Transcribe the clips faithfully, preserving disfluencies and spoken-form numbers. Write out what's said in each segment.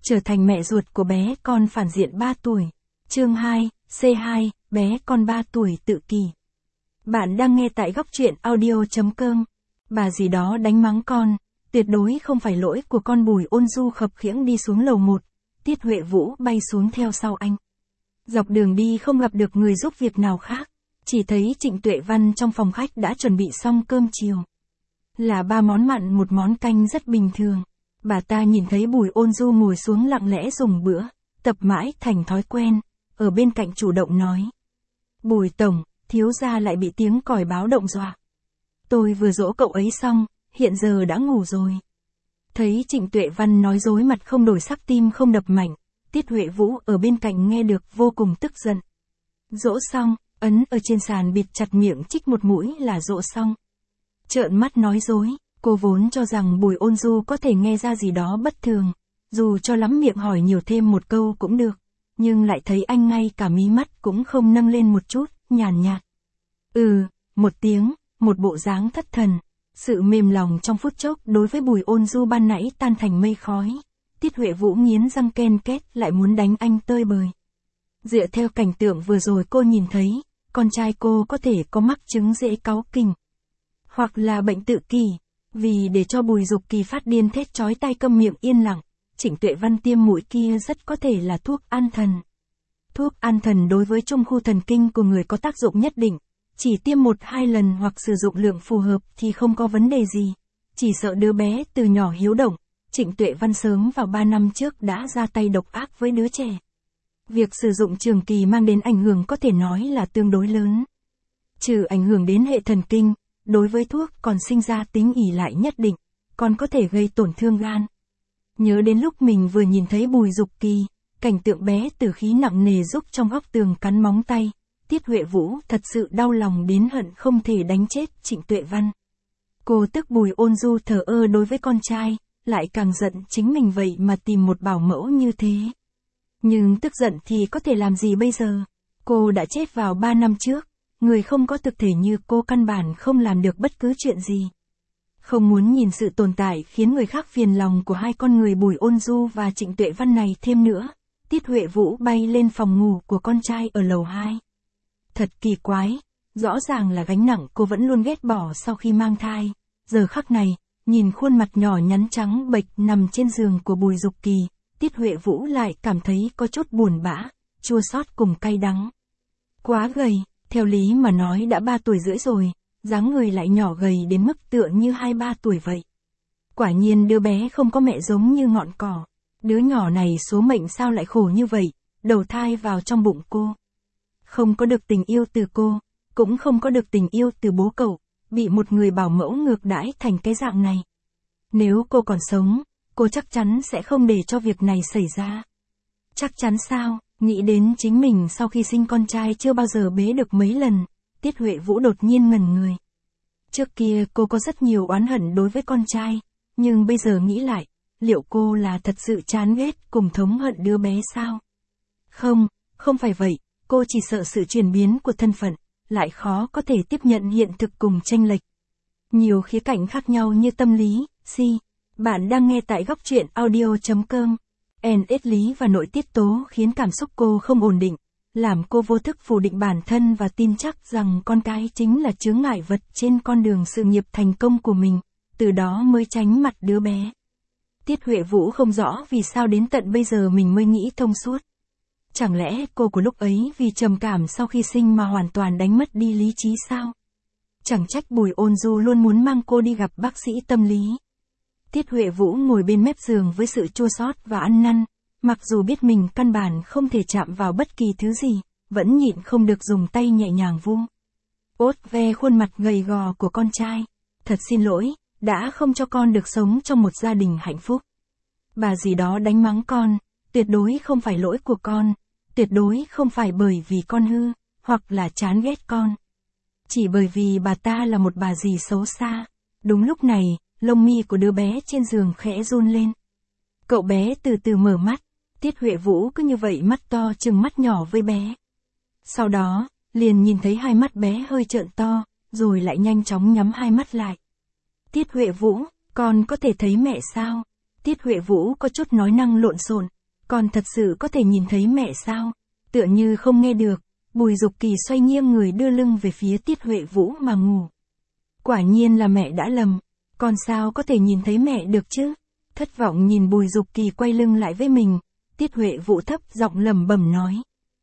trở thành mẹ ruột của bé con phản diện ba tuổi. Chương hai, C hai, bé con ba tuổi tự kỷ. Bạn đang nghe tại góc truyện audio chấm com. Bà gì đó đánh mắng con, tuyệt đối không phải lỗi của con. Bùi Ôn Du khập khiễng đi xuống lầu một, Tiết Huệ Vũ bay xuống theo sau anh. Dọc đường đi không gặp được người giúp việc nào khác, chỉ thấy Trịnh Tuệ Văn trong phòng khách đã chuẩn bị xong cơm chiều. Là ba món mặn một món canh rất bình thường. Bà ta nhìn thấy Bùi Ôn Du ngồi xuống lặng lẽ dùng bữa, tập mãi thành thói quen, ở bên cạnh chủ động nói. Bùi tổng, thiếu gia lại bị tiếng còi báo động dọa. Tôi vừa dỗ cậu ấy xong, hiện giờ đã ngủ rồi. Thấy Trịnh Tuệ Văn nói dối mặt không đổi sắc, tim không đập mạnh, Tiết Huệ Vũ ở bên cạnh nghe được vô cùng tức giận. Dỗ xong, ấn ở trên sàn bịt chặt miệng chích một mũi là dỗ xong. Trợn mắt nói dối, cô vốn cho rằng Bùi Ôn Du có thể nghe ra gì đó bất thường, dù cho lắm miệng hỏi nhiều thêm một câu cũng được, nhưng lại thấy anh ngay cả mí mắt cũng không nâng lên một chút, nhàn nhạt. Ừ, một tiếng, một bộ dáng thất thần. Sự mềm lòng trong phút chốc đối với Bùi Ôn Du ban nãy tan thành mây khói. Tiết Huệ Vũ nghiến răng ken két lại muốn đánh anh tơi bời. Dựa theo cảnh tượng vừa rồi cô nhìn thấy, con trai cô có thể có mắc chứng dễ cáu kỉnh, hoặc là bệnh tự kỷ. Vì để cho Bùi Dục Kỳ phát điên thét chói tai câm miệng yên lặng, Trịnh Tuệ Văn tiêm mũi kia rất có thể là thuốc an thần. Thuốc an thần đối với trung khu thần kinh của người có tác dụng nhất định, chỉ tiêm một hai lần hoặc sử dụng lượng phù hợp thì không có vấn đề gì. Chỉ sợ đứa bé từ nhỏ hiếu động, Trịnh Tuệ Văn sớm vào ba năm trước đã ra tay độc ác với đứa trẻ. Việc sử dụng trường kỳ mang đến ảnh hưởng có thể nói là tương đối lớn. Trừ ảnh hưởng đến hệ thần kinh, đối với thuốc còn sinh ra tính ỷ lại nhất định, còn có thể gây tổn thương gan. Nhớ đến lúc mình vừa nhìn thấy Bùi Dục Kỳ, cảnh tượng bé tử khí nặng nề rúc trong góc tường cắn móng tay, Tiết Huệ Vũ thật sự đau lòng đến hận không thể đánh chết Trịnh Tuệ Văn. Cô tức Bùi Ôn Du thờ ơ đối với con trai, lại càng giận chính mình vậy mà tìm một bảo mẫu như thế. Nhưng tức giận thì có thể làm gì bây giờ? Cô đã chết vào ba năm trước, người không có thực thể như cô căn bản không làm được bất cứ chuyện gì. Không muốn nhìn sự tồn tại khiến người khác phiền lòng của hai con người Bùi Ôn Du và Trịnh Tuệ Văn này thêm nữa, Tiết Huệ Vũ bay lên phòng ngủ của con trai ở lầu hai. Thật kỳ quái, rõ ràng là gánh nặng cô vẫn luôn ghét bỏ sau khi mang thai. Giờ khắc này, nhìn khuôn mặt nhỏ nhắn trắng bệch nằm trên giường của Bùi Dục Kỳ, Tiết Huệ Vũ lại cảm thấy có chút buồn bã, chua xót cùng cay đắng. Quá gầy, theo lý mà nói đã ba tuổi rưỡi rồi, dáng người lại nhỏ gầy đến mức tựa như hai ba tuổi vậy. Quả nhiên đứa bé không có mẹ giống như ngọn cỏ. Đứa nhỏ này số mệnh sao lại khổ như vậy, đầu thai vào trong bụng cô. Không có được tình yêu từ cô, cũng không có được tình yêu từ bố cậu, bị một người bảo mẫu ngược đãi thành cái dạng này. Nếu cô còn sống, cô chắc chắn sẽ không để cho việc này xảy ra. Chắc chắn sao? Nghĩ đến chính mình sau khi sinh con trai chưa bao giờ bế được mấy lần, Tiết Huệ Vũ đột nhiên ngẩn người. Trước kia cô có rất nhiều oán hận đối với con trai, nhưng bây giờ nghĩ lại, liệu cô là thật sự chán ghét cùng thống hận đứa bé sao? Không, không phải vậy, cô chỉ sợ sự chuyển biến của thân phận, lại khó có thể tiếp nhận hiện thực cùng chênh lệch. Nhiều khía cạnh khác nhau như tâm lý, si. Bạn đang nghe tại góc truyện audio chấm com. En ết lý và nội tiết tố khiến cảm xúc cô không ổn định, làm cô vô thức phủ định bản thân và tin chắc rằng con cái chính là chướng ngại vật trên con đường sự nghiệp thành công của mình, từ đó mới tránh mặt đứa bé. Tiết Huệ Vũ không rõ vì sao đến tận bây giờ mình mới nghĩ thông suốt. Chẳng lẽ cô của lúc ấy vì trầm cảm sau khi sinh mà hoàn toàn đánh mất đi lý trí sao? Chẳng trách Bùi Ôn Du luôn muốn mang cô đi gặp bác sĩ tâm lý. Tiết Huệ Vũ ngồi bên mép giường với sự chua xót và ăn năn, mặc dù biết mình căn bản không thể chạm vào bất kỳ thứ gì, vẫn nhịn không được dùng tay nhẹ nhàng vuông ốt ve khuôn mặt gầy gò của con trai. Thật xin lỗi, đã không cho con được sống trong một gia đình hạnh phúc. Bà gì đó đánh mắng con, tuyệt đối không phải lỗi của con, tuyệt đối không phải bởi vì con hư, hoặc là chán ghét con. Chỉ bởi vì bà ta là một bà dì xấu xa. Đúng lúc này, lông mi của đứa bé trên giường khẽ run lên. Cậu bé từ từ mở mắt, Tiết Huệ Vũ cứ như vậy mắt to trừng mắt nhỏ với bé. Sau đó, liền nhìn thấy hai mắt bé hơi trợn to, rồi lại nhanh chóng nhắm hai mắt lại. Tiết Huệ Vũ, con có thể thấy mẹ sao? Tiết Huệ Vũ có chút nói năng lộn xộn, con thật sự có thể nhìn thấy mẹ sao? Tựa như không nghe được, Bùi Dục Kỳ xoay nghiêng người đưa lưng về phía Tiết Huệ Vũ mà ngủ. Quả nhiên là mẹ đã lầm, con sao có thể nhìn thấy mẹ được chứ? Thất vọng nhìn Bùi Dục Kỳ quay lưng lại với mình, Tiết Huệ Vũ thấp giọng lẩm bẩm nói.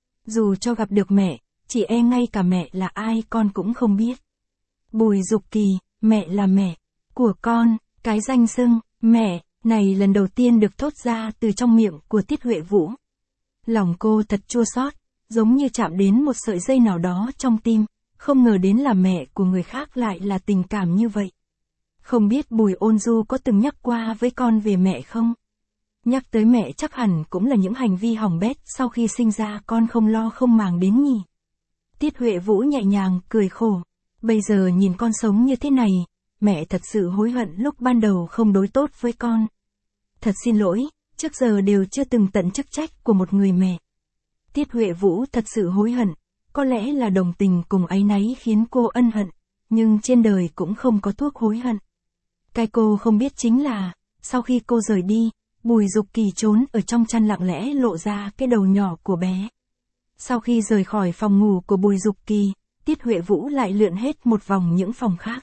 Dù cho gặp được mẹ, chỉ e ngay cả mẹ là ai con cũng không biết. Bùi Dục Kỳ, mẹ là mẹ của con, cái danh xưng mẹ này lần đầu tiên được thốt ra từ trong miệng của Tiết Huệ Vũ. Lòng cô thật chua xót, giống như chạm đến một sợi dây nào đó trong tim, không ngờ đến là mẹ của người khác lại là tình cảm như vậy. Không biết Bùi Ôn Du có từng nhắc qua với con về mẹ không? Nhắc tới mẹ chắc hẳn cũng là những hành vi hỏng bét sau khi sinh ra con không lo không màng đến nhỉ. Tiết Huệ Vũ nhẹ nhàng cười khổ. Bây giờ nhìn con sống như thế này, mẹ thật sự hối hận lúc ban đầu không đối tốt với con. Thật xin lỗi, trước giờ đều chưa từng tận chức trách của một người mẹ. Tiết Huệ Vũ thật sự hối hận, có lẽ là đồng tình cùng áy náy khiến cô ân hận, nhưng trên đời cũng không có thuốc hối hận. Cái cô không biết chính là, sau khi cô rời đi, Bùi Dục Kỳ trốn ở trong chăn lặng lẽ lộ ra cái đầu nhỏ của bé. Sau khi rời khỏi phòng ngủ của Bùi Dục Kỳ, Tiết Huệ Vũ lại lượn hết một vòng những phòng khác.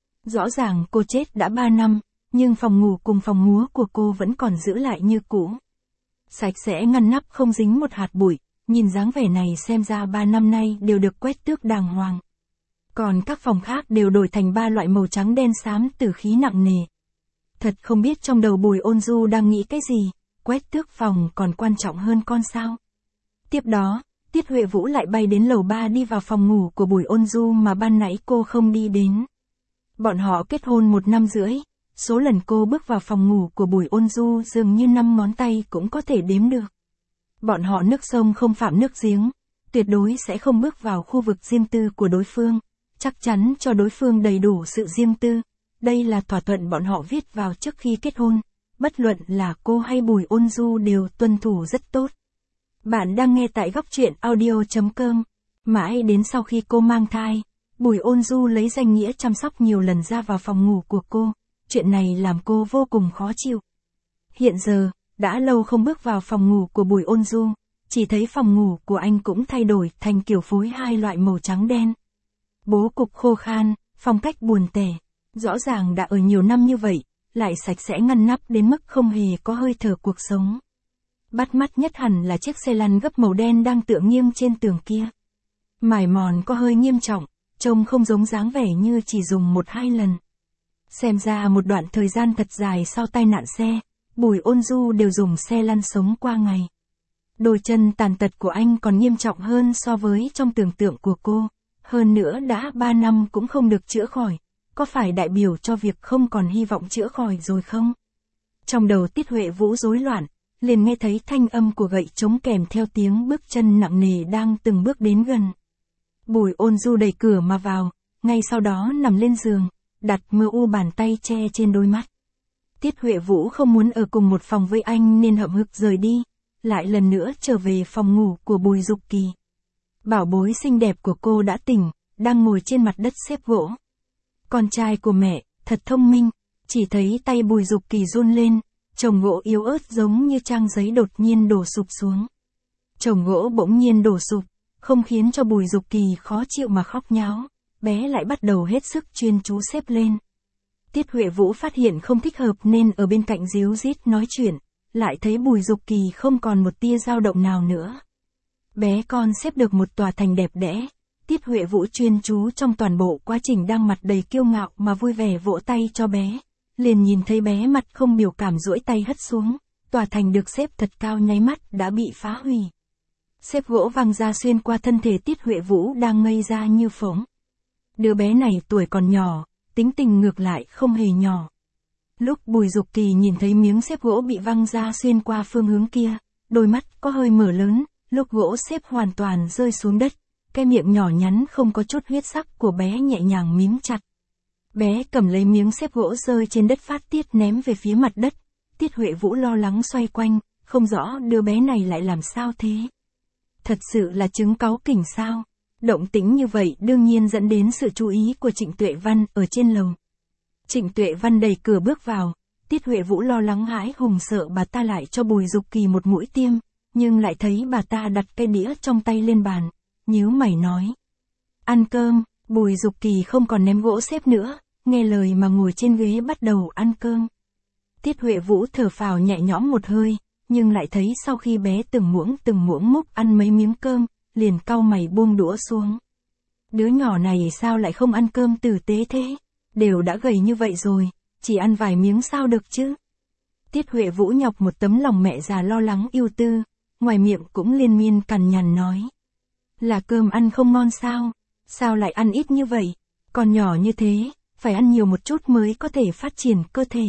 Rõ ràng cô chết đã ba năm, nhưng phòng ngủ cùng phòng múa của cô vẫn còn giữ lại như cũ. Sạch sẽ ngăn nắp không dính một hạt bụi, nhìn dáng vẻ này xem ra ba năm nay đều được quét tước đàng hoàng. Còn các phòng khác đều đổi thành ba loại màu trắng đen xám tử khí nặng nề. Thật không biết trong đầu Bùi Ôn Du đang nghĩ cái gì, quét tước phòng còn quan trọng hơn con sao. Tiếp đó, Tiết Huệ Vũ lại bay đến lầu ba đi vào phòng ngủ của Bùi Ôn Du mà ban nãy cô không đi đến. Bọn họ kết hôn một năm rưỡi, số lần cô bước vào phòng ngủ của Bùi Ôn Du dường như năm ngón tay cũng có thể đếm được. Bọn họ nước sông không phạm nước giếng, tuyệt đối sẽ không bước vào khu vực riêng tư của đối phương, chắc chắn cho đối phương đầy đủ sự riêng tư. Đây là thỏa thuận bọn họ viết vào trước khi kết hôn, bất luận là cô hay Bùi Ôn Du đều tuân thủ rất tốt. Bạn đang nghe tại góc truyện audio chấm com. Mãi đến sau khi cô mang thai, Bùi Ôn Du lấy danh nghĩa chăm sóc nhiều lần ra vào phòng ngủ của cô, chuyện này làm cô vô cùng khó chịu. Hiện giờ, đã lâu không bước vào phòng ngủ của Bùi Ôn Du, chỉ thấy phòng ngủ của anh cũng thay đổi thành kiểu phối hai loại màu trắng đen. Bố cục khô khan, phong cách buồn tẻ, rõ ràng đã ở nhiều năm như vậy, lại sạch sẽ ngăn nắp đến mức không hề có hơi thở cuộc sống. Bắt mắt nhất hẳn là chiếc xe lăn gấp màu đen đang tựa nghiêng trên tường kia. Mài mòn có hơi nghiêm trọng, trông không giống dáng vẻ như chỉ dùng một hai lần. Xem ra một đoạn thời gian thật dài sau tai nạn xe, Bùi Ôn Du đều dùng xe lăn sống qua ngày. Đôi chân tàn tật của anh còn nghiêm trọng hơn so với trong tưởng tượng của cô, hơn nữa đã ba năm cũng không được chữa khỏi, có phải đại biểu cho việc không còn hy vọng chữa khỏi rồi không? Trong đầu Tiết Huệ Vũ rối loạn, liền nghe thấy thanh âm của gậy trống kèm theo tiếng bước chân nặng nề đang từng bước đến gần. Bùi Ôn Du đẩy cửa mà vào, ngay sau đó nằm lên giường, đặt mơ u bàn tay che trên đôi mắt. Tiết Huệ Vũ không muốn ở cùng một phòng với anh nên hậm hực rời đi, lại lần nữa trở về phòng ngủ của Bùi Dục Kỳ. Bảo bối xinh đẹp của cô đã tỉnh, đang ngồi trên mặt đất xếp gỗ. Con trai của mẹ, thật thông minh, chỉ thấy tay Bùi Dục Kỳ run lên, chồng gỗ yếu ớt giống như trang giấy đột nhiên đổ sụp xuống. Chồng gỗ bỗng nhiên đổ sụp, không khiến cho Bùi Dục Kỳ khó chịu mà khóc nháo, bé lại bắt đầu hết sức chuyên chú xếp lên. Tiết Huệ Vũ phát hiện không thích hợp nên ở bên cạnh díu dít nói chuyện, lại thấy Bùi Dục Kỳ không còn một tia dao động nào nữa. Bé con xếp được một tòa thành đẹp đẽ, Tiết Huệ Vũ chuyên chú trong toàn bộ quá trình đang mặt đầy kiêu ngạo mà vui vẻ vỗ tay cho bé, liền nhìn thấy bé mặt không biểu cảm duỗi tay hất xuống, tòa thành được xếp thật cao nháy mắt đã bị phá hủy. Xếp gỗ văng ra xuyên qua thân thể Tiết Huệ Vũ đang ngây ra như phỗng. Đứa bé này tuổi còn nhỏ, tính tình ngược lại không hề nhỏ. Lúc Bùi Dục Kỳ nhìn thấy miếng xếp gỗ bị văng ra xuyên qua phương hướng kia, đôi mắt có hơi mở lớn, lúc gỗ xếp hoàn toàn rơi xuống đất, cái miệng nhỏ nhắn không có chút huyết sắc của bé nhẹ nhàng mím chặt. Bé cầm lấy miếng xếp gỗ rơi trên đất phát tiết ném về phía mặt đất, Tiết Huệ Vũ lo lắng xoay quanh, không rõ đứa bé này lại làm sao thế. Thật sự là trứng cáu kỉnh sao? Động tĩnh như vậy đương nhiên dẫn đến sự chú ý của Trịnh Tuệ Văn ở trên lầu. Trịnh Tuệ Văn đẩy cửa bước vào, Tiết Huệ Vũ lo lắng hãi hùng sợ bà ta lại cho Bùi Dục Kỳ một mũi tiêm, nhưng lại thấy bà ta đặt cái đĩa trong tay lên bàn, nhíu mày nói. Ăn cơm. Bùi Dục Kỳ không còn ném gỗ xếp nữa, nghe lời mà ngồi trên ghế bắt đầu ăn cơm. Tiết Huệ Vũ thở phào nhẹ nhõm một hơi, nhưng lại thấy sau khi bé từng muỗng từng muỗng múc ăn mấy miếng cơm, liền cau mày buông đũa xuống. Đứa nhỏ này sao lại không ăn cơm tử tế thế? Đều đã gầy như vậy rồi, chỉ ăn vài miếng sao được chứ? Tiết Huệ Vũ nhọc một tấm lòng mẹ già lo lắng yêu tư, ngoài miệng cũng liên miên cằn nhằn nói. Là cơm ăn không ngon sao? Sao lại ăn ít như vậy? Còn nhỏ như thế, phải ăn nhiều một chút mới có thể phát triển cơ thể.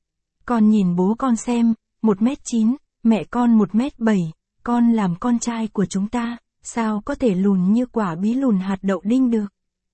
Con nhìn bố con xem, một mét chín, mẹ con một mét bảy, con làm con trai của chúng ta, sao có thể lùn như quả bí lùn hạt đậu đinh được?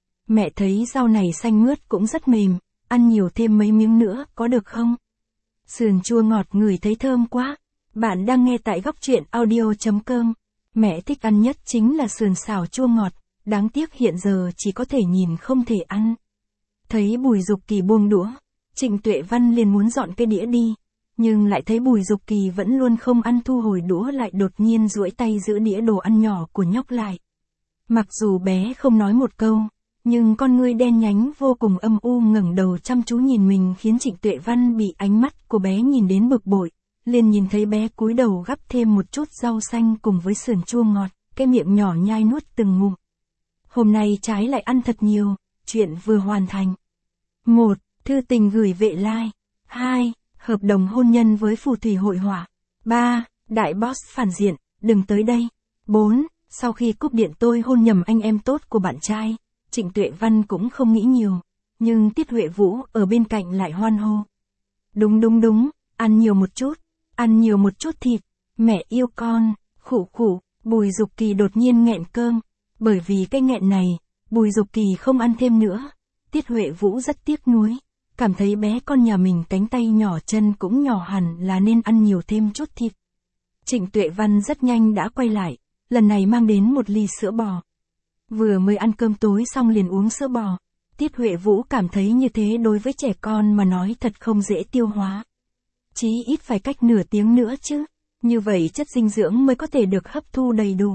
Mẹ thấy rau này xanh mướt cũng rất mềm, ăn nhiều thêm mấy miếng nữa có được không? Sườn chua ngọt ngửi thấy thơm quá. Bạn đang nghe tại góc truyện audio chấm com. Mẹ thích ăn nhất chính là sườn xào chua ngọt, đáng tiếc hiện giờ chỉ có thể nhìn không thể ăn. Thấy Bùi Dục Kỳ buông đũa, Trịnh Tuệ Văn liền muốn dọn cái đĩa đi, nhưng lại thấy Bùi Dục Kỳ vẫn luôn không ăn, thu hồi đũa lại đột nhiên duỗi tay giữ đĩa đồ ăn nhỏ của nhóc lại. Mặc dù bé không nói một câu, nhưng con ngươi đen nhánh vô cùng âm u ngẩng đầu chăm chú nhìn mình khiến Trịnh Tuệ Văn bị ánh mắt của bé nhìn đến bực bội, liền nhìn thấy bé cúi đầu gắp thêm một chút rau xanh cùng với sườn chua ngọt, cái miệng nhỏ nhai nuốt từng ngụm. Hôm nay trái lại ăn thật nhiều, chuyện vừa hoàn thành. một. Thư tình gửi Vệ Lai. hai. Hợp đồng hôn nhân với phù thủy hội họa. ba. Đại boss phản diện, đừng tới đây. bốn. Sau khi cúp điện tôi hôn nhầm anh em tốt của bạn trai. Trịnh Tuệ Văn cũng không nghĩ nhiều, nhưng Tiết Huệ Vũ ở bên cạnh lại hoan hô. Đúng đúng đúng, ăn nhiều một chút, ăn nhiều một chút thịt, mẹ yêu con, khụ khụ. Bùi Dục Kỳ đột nhiên nghẹn cơm, bởi vì cái nghẹn này, Bùi Dục Kỳ không ăn thêm nữa. Tiết Huệ Vũ rất tiếc nuối, cảm thấy bé con nhà mình cánh tay nhỏ chân cũng nhỏ hẳn là nên ăn nhiều thêm chút thịt. Trịnh Tuệ Văn rất nhanh đã quay lại, lần này mang đến một ly sữa bò. Vừa mới ăn cơm tối xong liền uống sữa bò. Tiết Huệ Vũ cảm thấy như thế đối với trẻ con mà nói thật không dễ tiêu hóa. Chí ít phải cách nửa tiếng nữa chứ, như vậy chất dinh dưỡng mới có thể được hấp thu đầy đủ.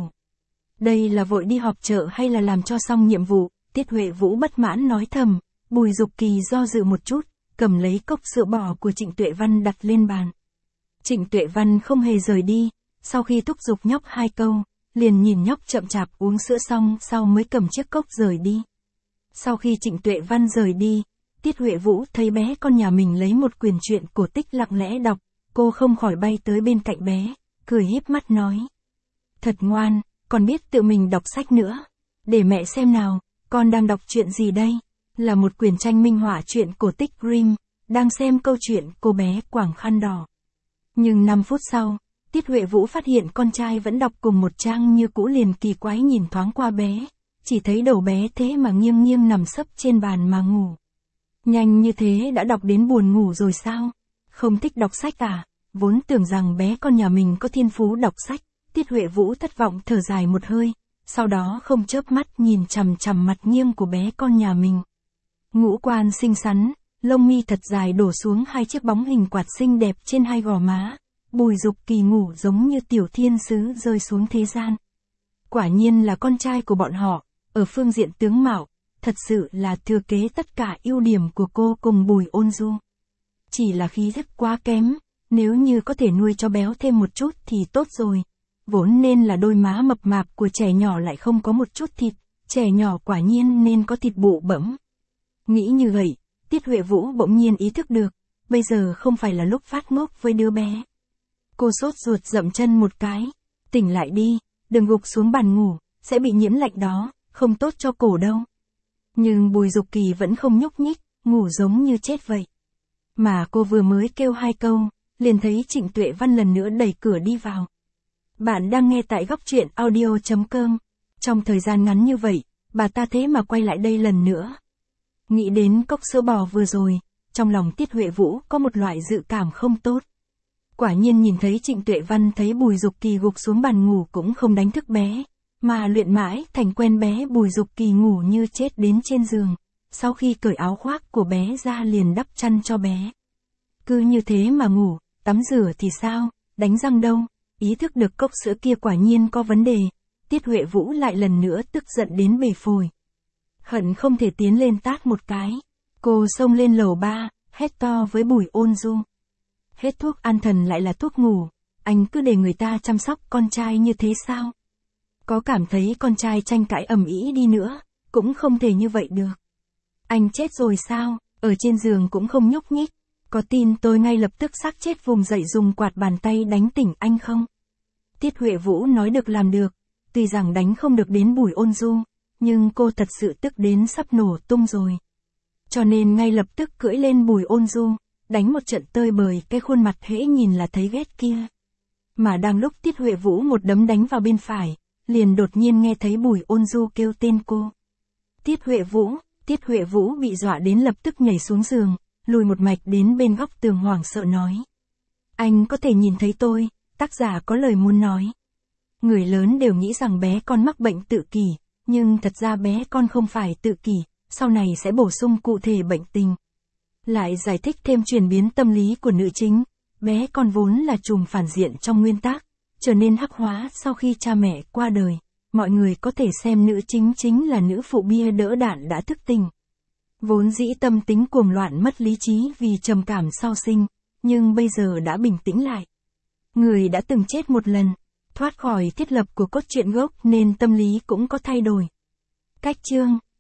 Đây là vội đi họp chợ hay là làm cho xong nhiệm vụ? Tiết Huệ Vũ bất mãn nói thầm. Bùi Dục Kỳ do dự một chút, cầm lấy cốc sữa bò của Trịnh Tuệ Văn đặt lên bàn. Trịnh Tuệ Văn không hề rời đi, sau khi thúc giục nhóc hai câu, liền nhìn nhóc chậm chạp uống sữa xong sau mới cầm chiếc cốc rời đi. Sau khi Trịnh Tuệ Văn rời đi, Tiết Huệ Vũ thấy bé con nhà mình lấy một quyển truyện cổ tích lặng lẽ đọc, cô không khỏi bay tới bên cạnh bé, cười híp mắt nói. Thật ngoan, còn biết tự mình đọc sách nữa. Để mẹ xem nào, con đang đọc chuyện gì đây? Là một quyển tranh minh họa truyện cổ tích Grimm, đang xem câu chuyện cô bé quàng khăn đỏ. Nhưng năm phút sau, Tiết Huệ Vũ phát hiện con trai vẫn đọc cùng một trang như cũ, liền kỳ quái nhìn thoáng qua bé, chỉ thấy đầu bé thế mà nghiêng nghiêng nằm sấp trên bàn mà ngủ. Nhanh như thế đã đọc đến buồn ngủ rồi sao? Không thích đọc sách à? Vốn tưởng rằng bé con nhà mình có thiên phú đọc sách. Tiết Huệ Vũ thất vọng thở dài một hơi, sau đó không chớp mắt nhìn chằm chằm mặt nghiêng của bé con nhà mình. Ngũ quan xinh xắn, lông mi thật dài đổ xuống hai chiếc bóng hình quạt xinh đẹp trên hai gò má. Bùi Dục Kỳ ngủ giống như tiểu thiên sứ rơi xuống thế gian. Quả nhiên là con trai của bọn họ, ở phương diện tướng mạo, thật sự là thừa kế tất cả ưu điểm của cô cùng Bùi Ôn Du. Chỉ là khí chất quá kém, nếu như có thể nuôi cho béo thêm một chút thì tốt rồi. Vốn nên là đôi má mập mạp của trẻ nhỏ lại không có một chút thịt, trẻ nhỏ quả nhiên nên có thịt bụ bẫm. Nghĩ như vậy, Tiết Huệ Vũ bỗng nhiên ý thức được, bây giờ không phải là lúc phát ngốc với đứa bé. Cô sốt ruột dậm chân một cái, tỉnh lại đi, đừng gục xuống bàn ngủ, sẽ bị nhiễm lạnh đó, không tốt cho cổ đâu. Nhưng Bùi Dục Kỳ vẫn không nhúc nhích, ngủ giống như chết vậy. Mà cô vừa mới kêu hai câu, liền thấy Trịnh Tuệ Văn lần nữa đẩy cửa đi vào. Bạn đang nghe tại góc truyện audio chấm com. Trong thời gian ngắn như vậy, bà ta thế mà quay lại đây lần nữa. Nghĩ đến cốc sữa bò vừa rồi, trong lòng Tiết Huệ Vũ có một loại dự cảm không tốt. Quả nhiên nhìn thấy Trịnh Tuệ Văn thấy Bùi Dục Kỳ gục xuống bàn ngủ cũng không đánh thức bé, mà luyện mãi thành quen bé Bùi Dục Kỳ ngủ như chết đến trên giường, sau khi cởi áo khoác của bé ra liền đắp chăn cho bé. Cứ như thế mà ngủ, tắm rửa thì sao, đánh răng đâu, ý thức được cốc sữa kia quả nhiên có vấn đề, Tiết Huệ Vũ lại lần nữa tức giận đến bể phổi. Hận không thể tiến lên tát một cái. Cô xông lên lầu ba, hét to với Bùi Ôn Du. Hết thuốc an thần lại là thuốc ngủ, anh cứ để người ta chăm sóc con trai như thế sao? Có cảm thấy con trai tranh cãi ầm ĩ đi nữa, cũng không thể như vậy được. Anh chết rồi sao, ở trên giường cũng không nhúc nhích, có tin tôi ngay lập tức xác chết vùng dậy dùng quạt bàn tay đánh tỉnh anh không? Tiết Huệ Vũ nói được làm được, tuy rằng đánh không được đến Bùi Ôn Du, nhưng cô thật sự tức đến sắp nổ tung rồi. Cho nên ngay lập tức cưỡi lên Bùi Ôn Du, đánh một trận tơi bời cái khuôn mặt hễ nhìn là thấy ghét kia. Mà đang lúc Tiết Huệ Vũ một đấm đánh vào bên phải, liền đột nhiên nghe thấy Bùi Ôn Du kêu tên cô. Tiết Huệ Vũ, Tiết Huệ Vũ bị dọa đến lập tức nhảy xuống giường, lùi một mạch đến bên góc tường hoảng sợ nói. Anh có thể nhìn thấy tôi, tác giả có lời muốn nói. Người lớn đều nghĩ rằng bé con mắc bệnh tự kỷ, nhưng thật ra bé con không phải tự kỷ, sau này sẽ bổ sung cụ thể bệnh tình. Lại giải thích thêm chuyển biến tâm lý của nữ chính, bé con vốn là trùm phản diện trong nguyên tác, trở nên hắc hóa sau khi cha mẹ qua đời. Mọi người có thể xem nữ chính chính là nữ phụ bia đỡ đạn đã thức tỉnh. Vốn dĩ tâm tính cuồng loạn mất lý trí vì trầm cảm sau sinh, nhưng bây giờ đã bình tĩnh lại. Người đã từng chết một lần, thoát khỏi thiết lập của cốt truyện gốc nên tâm lý cũng có thay đổi. Cách chương